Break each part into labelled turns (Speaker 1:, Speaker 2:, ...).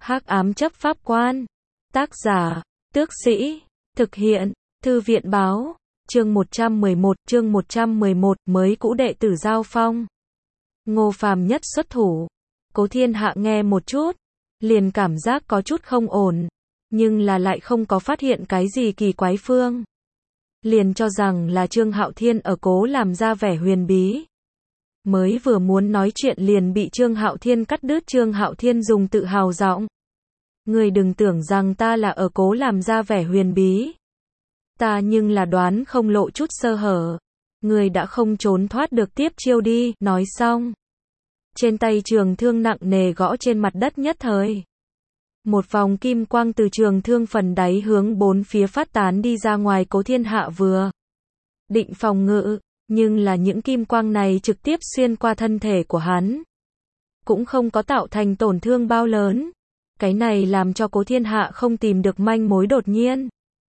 Speaker 1: Hắc ám chấp pháp quan. Tác giả, Tước Sĩ. Thực hiện, Thư viện báo. Chương 111, mới cũ đệ tử giao phong. Ngô Phàm Nhất xuất thủ. Cố Thiên Hạ nghe một chút, liền cảm giác có chút không ổn, nhưng là lại không có phát hiện cái gì kỳ quái phương. Liền cho rằng là Trương Hạo Thiên ở cố làm ra vẻ huyền bí. Mới vừa muốn nói chuyện liền bị Trương Hạo Thiên cắt đứt. Trương Hạo Thiên dùng tự hào giọng: "Ngươi đừng tưởng rằng ta là ở cố làm ra vẻ huyền bí. Ta nhưng là đoán không lộ chút sơ hở. Ngươi đã không trốn thoát được tiếp chiêu đi." Nói xong, trên tay trường thương nặng nề gõ trên mặt đất, nhất thời một vòng kim quang từ trường thương phần đáy hướng bốn phía phát tán đi ra ngoài. Cố Thiên Hạ vừa định phòng ngự, nhưng là những kim quang này trực tiếp xuyên qua thân thể của hắn, cũng không có tạo thành tổn thương bao lớn. Cái này làm cho Cố Thiên Hạ không tìm được manh mối. Đột nhiên,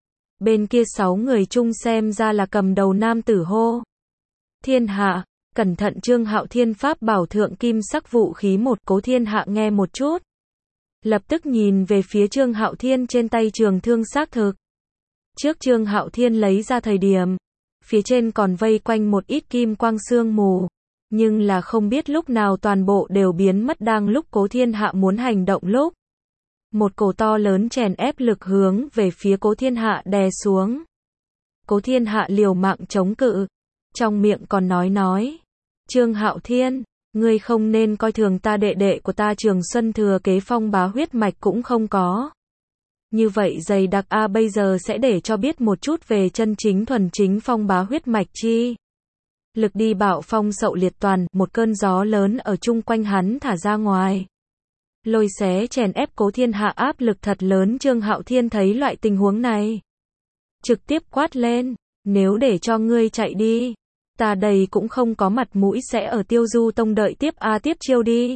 Speaker 1: bên kia 6 người chung xem ra là cầm đầu nam tử hô: "Thiên Hạ, cẩn thận!" Trương Hạo Thiên pháp bảo thượng kim sắc vũ khí một. Cố Thiên Hạ nghe một chút, lập tức nhìn về phía Trương Hạo Thiên trên tay trường thương. Xác thực, trước Trương Hạo Thiên lấy ra thời điểm, phía trên còn vây quanh một ít kim quang sương mù, nhưng là không biết lúc nào toàn bộ đều biến mất. Đang lúc Cố Thiên Hạ muốn hành động lúc, một cổ to lớn chèn ép lực hướng về phía Cố Thiên Hạ đè xuống. Cố Thiên Hạ liều mạng chống cự, trong miệng còn nói: "Trương Hạo Thiên, ngươi không nên coi thường ta, đệ đệ của ta Trường Xuân thừa kế phong bá huyết mạch cũng không có như vậy dày đặc a, bây giờ sẽ để cho biết một chút về chân chính thuần chính phong bá huyết mạch chi lực đi." Bạo phong sậu liệt toàn, một cơn gió lớn ở chung quanh hắn thả ra ngoài, lôi xé chèn ép Cố Thiên Hạ, áp lực thật lớn. Trương Hạo Thiên thấy loại tình huống này, trực tiếp quát lên: "Nếu để cho ngươi chạy đi, ta đây cũng không có mặt mũi sẽ ở Tiêu Du Tông đợi tiếp a, tiếp chiêu đi."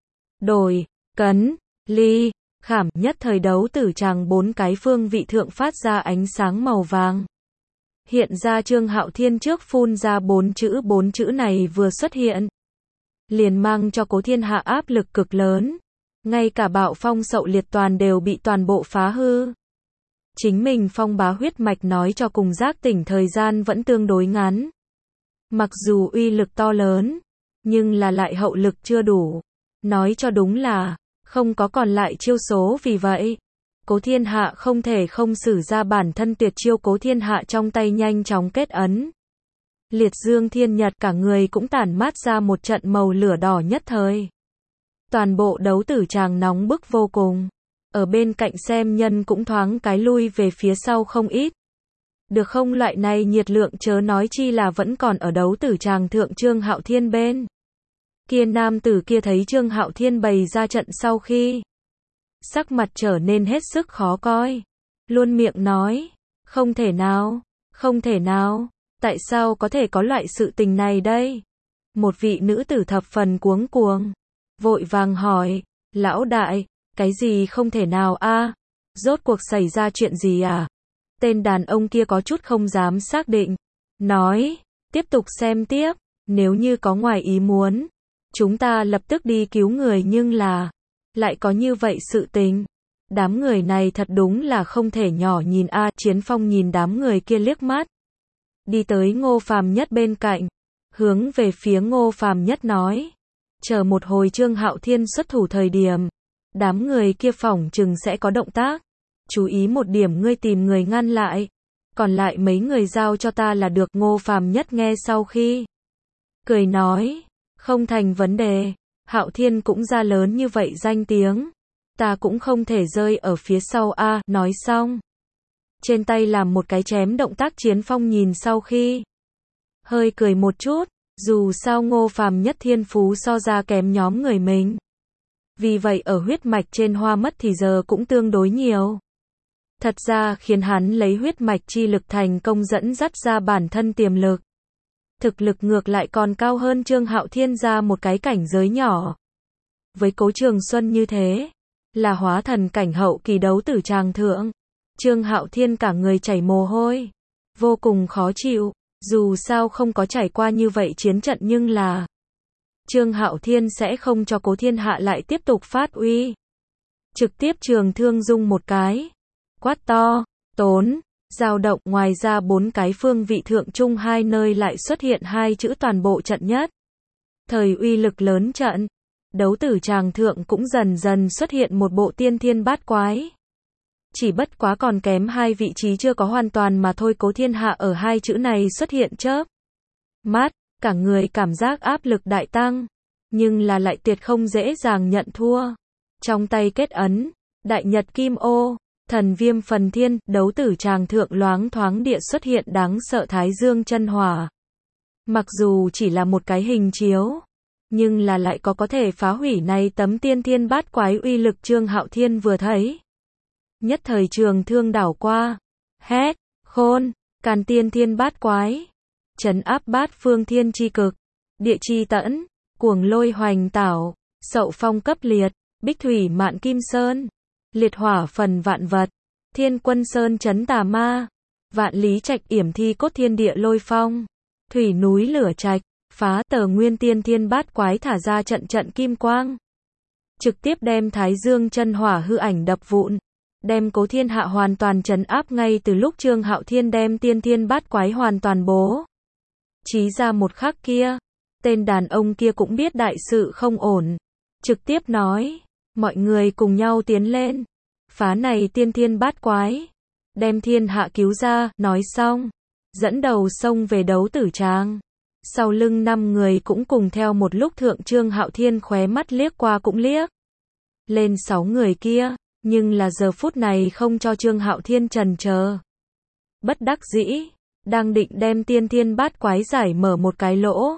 Speaker 1: Đổi, cấn, ly, khảm, nhất thời đấu tử tràng bốn cái phương vị thượng phát ra ánh sáng màu vàng. Hiện ra Trương Hạo Thiên trước phun ra bốn chữ này vừa xuất hiện, liền mang cho Cố Thiên Hạ áp lực cực lớn. Ngay cả bạo phong sậu liệt toàn đều bị toàn bộ phá hư. Chính mình phong bá huyết mạch nói cho cùng giác tỉnh thời gian vẫn tương đối ngắn. Mặc dù uy lực to lớn, nhưng là lại hậu lực chưa đủ. Nói cho đúng là không có còn lại chiêu số. Vì vậy, Cố Thiên Hạ không thể không sử ra bản thân tuyệt chiêu. Cố Thiên Hạ trong tay nhanh chóng kết ấn. Liệt dương thiên nhật, cả người cũng tản mát ra một trận màu lửa đỏ. Nhất thời, toàn bộ đấu tử tràng nóng bức vô cùng. Ở bên cạnh xem nhân cũng thoáng cái lui về phía sau không ít. Được không, loại này nhiệt lượng chớ nói chi là vẫn còn ở đấu tử tràng thượng Trương Hạo Thiên bên kia. Nam tử kia thấy Trương Hạo Thiên bày ra trận sau khi, sắc mặt trở nên hết sức khó coi, luôn miệng nói: "Không thể nào, không thể nào, tại sao có thể có loại sự tình này đây?" Một vị nữ tử thập phần cuống cuồng, vội vàng hỏi: "Lão đại, cái gì không thể nào a? Rốt cuộc xảy ra chuyện gì à?" Tên đàn ông kia có chút không dám xác định, nói: "Tiếp tục xem tiếp, nếu như có ngoài ý muốn, chúng ta lập tức đi cứu người, nhưng là lại có như vậy sự tình. Đám người này thật đúng là không thể nhỏ nhìn a." Chiến Phong nhìn đám người kia liếc mắt, đi tới Ngô Phàm Nhất bên cạnh, hướng về phía Ngô Phàm Nhất nói: "Chờ một hồi Trương Hạo Thiên xuất thủ thời điểm, đám người kia phỏng chừng sẽ có động tác. Chú ý một điểm, ngươi tìm người ngăn lại, còn lại mấy người giao cho ta là được." Ngô Phàm Nhất nghe sau khi, cười nói: "Không thành vấn đề, Hạo Thiên cũng ra lớn như vậy danh tiếng, ta cũng không thể rơi ở phía sau a." Nói xong, trên tay làm một cái chém động tác. Chiến Phong nhìn sau khi, hơi cười một chút, dù sao Ngô Phàm Nhất thiên phú so ra kém nhóm người mình. Vì vậy ở huyết mạch trên hoa mất thì giờ cũng tương đối nhiều. Thật ra khiến hắn lấy huyết mạch chi lực thành công dẫn dắt ra bản thân tiềm lực. Thực lực ngược lại còn cao hơn Trương Hạo Thiên ra một cái cảnh giới nhỏ. Với Cố Trường Xuân như thế, là hóa thần cảnh hậu kỳ đấu tử tràng thượng. Trương Hạo Thiên cả người chảy mồ hôi, vô cùng khó chịu, dù sao không có trải qua như vậy chiến trận, nhưng là Trương Hạo Thiên sẽ không cho Cố Thiên Hạ lại tiếp tục phát uy. Trực tiếp Trường Thương rung một cái. Quát to, tốn, dao động, ngoài ra 4 cái phương vị thượng trung hai nơi lại xuất hiện 2 chữ toàn bộ trận nhất. Thời uy lực lớn trận. Đấu tử tràng thượng cũng dần dần xuất hiện một bộ tiên thiên bát quái. Chỉ bất quá còn kém 2 vị trí chưa có hoàn toàn mà thôi. Cố Thiên Hạ ở 2 chữ này xuất hiện chớp mắt, cả người cảm giác áp lực đại tăng, nhưng là lại tuyệt không dễ dàng nhận thua. Trong tay kết ấn, đại nhật kim ô, thần viêm phần thiên, đấu tử tràng thượng loáng thoáng địa xuất hiện đáng sợ thái dương chân hỏa. Mặc dù chỉ là một cái hình chiếu, nhưng là lại có thể phá hủy này tấm tiên thiên bát quái uy lực. Trương Hạo Thiên vừa thấy, nhất thời Trường Thương đảo qua, hét, khôn, càn tiên thiên bát quái, trấn áp bát phương thiên chi cực, địa chi tẫn, cuồng lôi hoành tảo, sậu phong cấp liệt, bích thủy mạn kim sơn, liệt hỏa phần vạn vật, thiên quân sơn trấn tà ma, vạn lý trạch yểm thi cốt thiên địa lôi phong, thủy núi lửa trạch, phá tờ nguyên tiên thiên bát quái thả ra trận trận kim quang, trực tiếp đem thái dương chân hỏa hư ảnh đập vụn, đem Cố Thiên Hạ hoàn toàn trấn áp. Ngay từ lúc Trương Hạo Thiên đem tiên thiên bát quái hoàn toàn bố trí ra một khắc kia, tên đàn ông kia cũng biết đại sự không ổn, trực tiếp nói, mọi người cùng nhau tiến lên, phá này tiên thiên bát quái, đem thiên hạ cứu ra. Nói xong, dẫn đầu xông về đấu tử tràng. Sau lưng 5 người cũng cùng theo một lúc. Thượng Trương Hạo Thiên khóe mắt liếc qua cũng liếc lên 6 người kia, nhưng là giờ phút này không cho Trương Hạo Thiên chần chờ. Bất đắc dĩ, đang định đem tiên thiên bát quái giải mở một cái lỗ,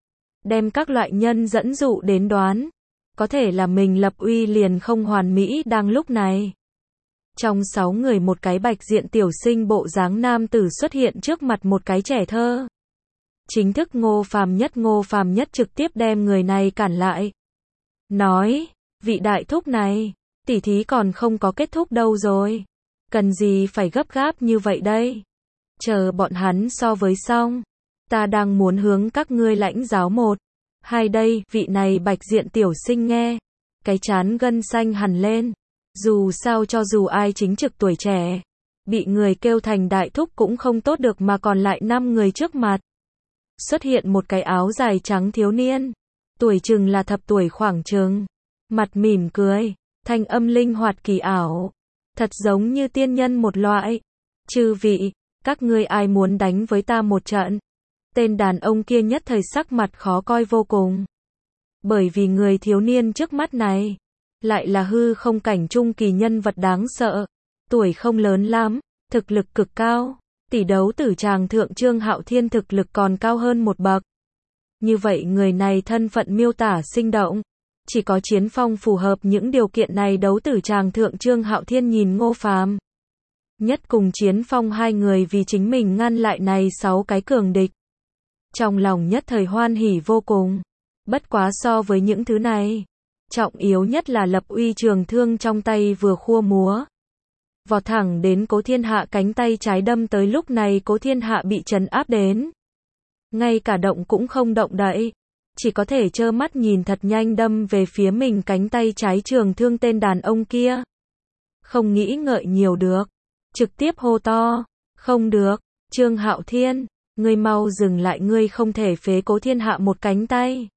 Speaker 1: đem các loại nhân dẫn dụ đến đoán, có thể là mình lập uy liền không hoàn mỹ. Đang lúc này, trong 6 người một cái bạch diện tiểu sinh bộ dáng nam tử xuất hiện trước mặt một cái trẻ thơ. Chính thức Ngô Phàm Nhất trực tiếp đem người này cản lại. Nói, vị đại thúc này, tỉ thí còn không có kết thúc đâu rồi. Cần gì phải gấp gáp như vậy đây? Chờ bọn hắn so với xong, ta đang muốn hướng các ngươi lãnh giáo một. Hai đây, vị này bạch diện tiểu sinh nghe, cái trán gân xanh hẳn lên. Dù sao cho dù ai chính trực tuổi trẻ, bị người kêu thành đại thúc cũng không tốt được mà còn lại 5 người trước mặt. Xuất hiện một cái áo dài trắng thiếu niên, tuổi chừng là thập tuổi khoảng chừng, mặt mỉm cười, thanh âm linh hoạt kỳ ảo, thật giống như tiên nhân một loại. Chư vị, các ngươi ai muốn đánh với ta một trận? Tên đàn ông kia nhất thời sắc mặt khó coi vô cùng. Bởi vì người thiếu niên trước mắt này, lại là hư không cảnh trung kỳ nhân vật đáng sợ, tuổi không lớn lắm, thực lực cực cao. Tỷ đấu tử tràng thượng Trương Hạo Thiên thực lực còn cao hơn một bậc. Như vậy người này thân phận miêu tả sinh động, chỉ có Chiến Phong phù hợp những điều kiện này. Đấu tử tràng thượng Trương Hạo Thiên nhìn Ngô Phàm Nhất cùng Chiến Phong hai người vì chính mình ngăn lại này 6 cái cường địch. Trong lòng nhất thời hoan hỉ vô cùng. Bất quá so với những thứ này, trọng yếu nhất là lập uy. Trường thương trong tay vừa khua múa, vọt thẳng đến Cố Thiên Hạ cánh tay trái đâm tới. Lúc này Cố Thiên Hạ bị trấn áp đến, ngay cả động cũng không động đậy, chỉ có thể trơ mắt nhìn thật nhanh đâm về phía mình cánh tay trái. Trường thương tên đàn ông kia không nghĩ ngợi nhiều được, trực tiếp hô to, không được, Trương Hạo Thiên, ngươi mau dừng lại, ngươi không thể phế Cố Thiên Hạ một cánh tay.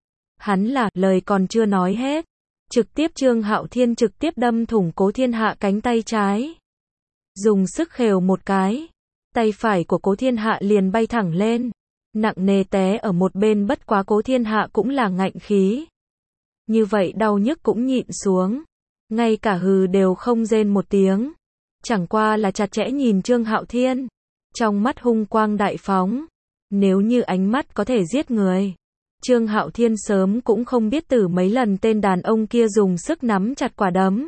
Speaker 1: Hắn là, lời còn chưa nói hết, trực tiếp Trương Hạo Thiên trực tiếp đâm thủng Cố Thiên Hạ cánh tay trái. Dùng sức khều một cái, tay phải của Cố Thiên Hạ liền bay thẳng lên, nặng nề té ở một bên. Bất quá Cố Thiên Hạ cũng là ngạnh khí, như vậy đau nhức cũng nhịn xuống, ngay cả hừ đều không rên một tiếng, chẳng qua là chặt chẽ nhìn Trương Hạo Thiên, trong mắt hung quang đại phóng. Nếu như ánh mắt có thể giết người, Trương Hạo Thiên sớm cũng không biết tử mấy lần. Tên đàn ông kia dùng sức nắm chặt quả đấm,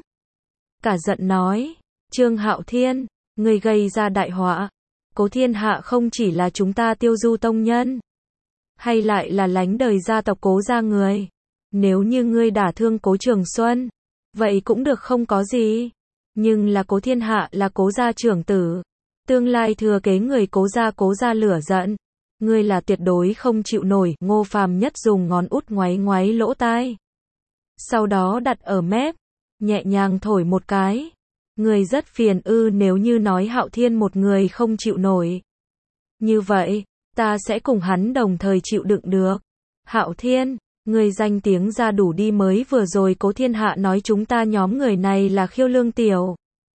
Speaker 1: cả giận nói, Trương Hạo Thiên, ngươi gây ra đại họa. Cố Thiên Hạ không chỉ là chúng ta Tiêu Du tông nhân, hay lại là lánh đời gia tộc Cố gia người. Nếu như ngươi đả thương Cố Trường Xuân, vậy cũng được không có gì. Nhưng là Cố Thiên Hạ là Cố gia trưởng tử, tương lai thừa kế người Cố gia lửa giận, ngươi là tuyệt đối không chịu nổi. Ngô Phàm Nhất dùng ngón út ngoáy ngoáy lỗ tai, sau đó đặt ở mép, nhẹ nhàng thổi một cái. Người rất phiền ư, nếu như nói Hạo Thiên một người không chịu nổi. Như vậy, ta sẽ cùng hắn đồng thời chịu đựng được. Hạo Thiên, người danh tiếng ra đủ đi, mới vừa rồi Cố Thiên Hạ nói chúng ta nhóm người này là khiêu lương tiểu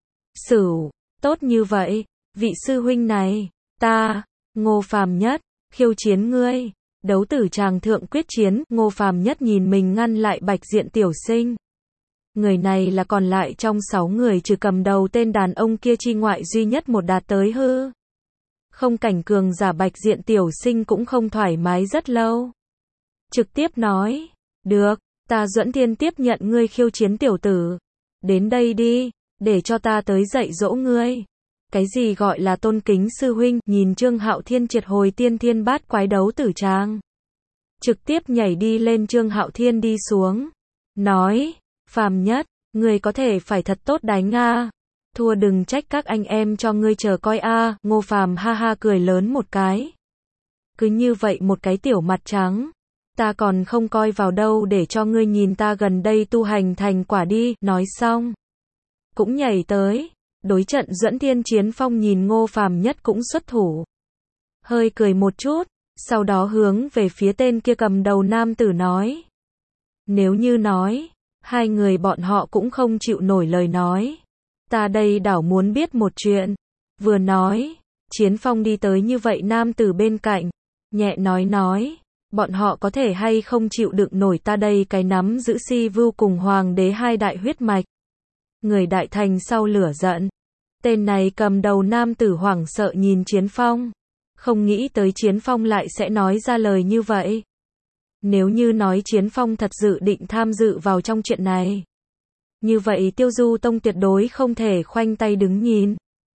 Speaker 1: Sửu, tốt như vậy, vị sư huynh này, ta, Ngô Phàm Nhất, khiêu chiến ngươi. Đấu tử tràng thượng quyết chiến, Ngô Phàm Nhất nhìn mình ngăn lại Bạch Diện tiểu sinh. Người này là còn lại trong 6 người trừ cầm đầu tên đàn ông kia chi ngoại duy nhất một đạt tới hư không cảnh cường giả. Bạch Diện tiểu sinh cũng không thoải mái rất lâu. Trực tiếp nói, được, ta Duẫn Thiên tiếp nhận ngươi khiêu chiến tiểu tử. Đến đây đi, để cho ta tới dạy dỗ ngươi. Cái gì gọi là tôn kính sư huynh, nhìn Trương Hạo Thiên triệt hồi tiên thiên bát quái đấu tử tràng. Trực tiếp nhảy đi lên. Trương Hạo Thiên đi xuống. Nói, Phàm Nhất, ngươi có thể phải thật tốt đánh a. Thua đừng trách các anh em cho ngươi chờ coi a. Ngô Phàm ha ha cười lớn một cái. Cứ như vậy một cái tiểu mặt trắng. Ta còn không coi vào đâu, để cho ngươi nhìn ta gần đây tu hành thành quả đi. Nói xong, cũng nhảy tới. Đối trận Duẫn Thiên Chiến Phong nhìn Ngô Phàm Nhất cũng xuất thủ. Hơi cười một chút, sau đó hướng về phía tên kia cầm đầu nam tử nói. Nếu như nói, hai người bọn họ cũng không chịu nổi lời nói. Ta đây đảo muốn biết một chuyện. Vừa nói, Chiến Phong đi tới như vậy nam tử bên cạnh. Nhẹ nói, bọn họ có thể hay không chịu đựng nổi ta đây cái nắm giữ Si Vưu cùng Hoàng đế hai đại huyết mạch. Người đại thành sau lửa giận. Tên này cầm đầu nam tử hoảng sợ nhìn Chiến Phong. Không nghĩ tới Chiến Phong lại sẽ nói ra lời như vậy. Nếu như nói Chiến Phong thật dự định tham dự vào trong chuyện này, như vậy Tiêu Du Tông tuyệt đối không thể khoanh tay đứng nhìn.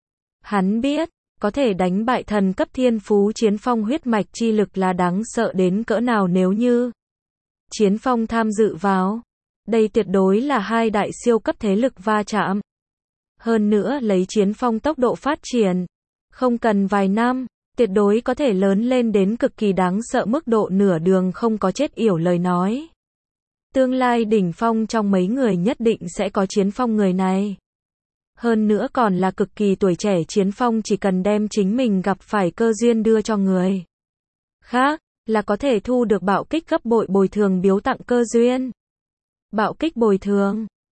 Speaker 1: Hắn biết, có thể đánh bại thần cấp thiên phú Chiến Phong huyết mạch chi lực là đáng sợ đến cỡ nào. Nếu như Chiến Phong tham dự vào, đây tuyệt đối là hai đại siêu cấp thế lực va chạm. Hơn nữa lấy Chiến Phong tốc độ phát triển, không cần vài năm, tuyệt đối có thể lớn lên đến cực kỳ đáng sợ mức độ nửa đường không có chết yểu lời nói. Tương lai đỉnh phong trong mấy người nhất định sẽ có Chiến Phong người này. Hơn nữa còn là cực kỳ tuổi trẻ. Chiến Phong chỉ cần đem chính mình gặp phải cơ duyên đưa cho người khác, là có thể thu được bạo kích gấp bội bồi thường biếu tặng cơ duyên. Bạo kích bồi thường,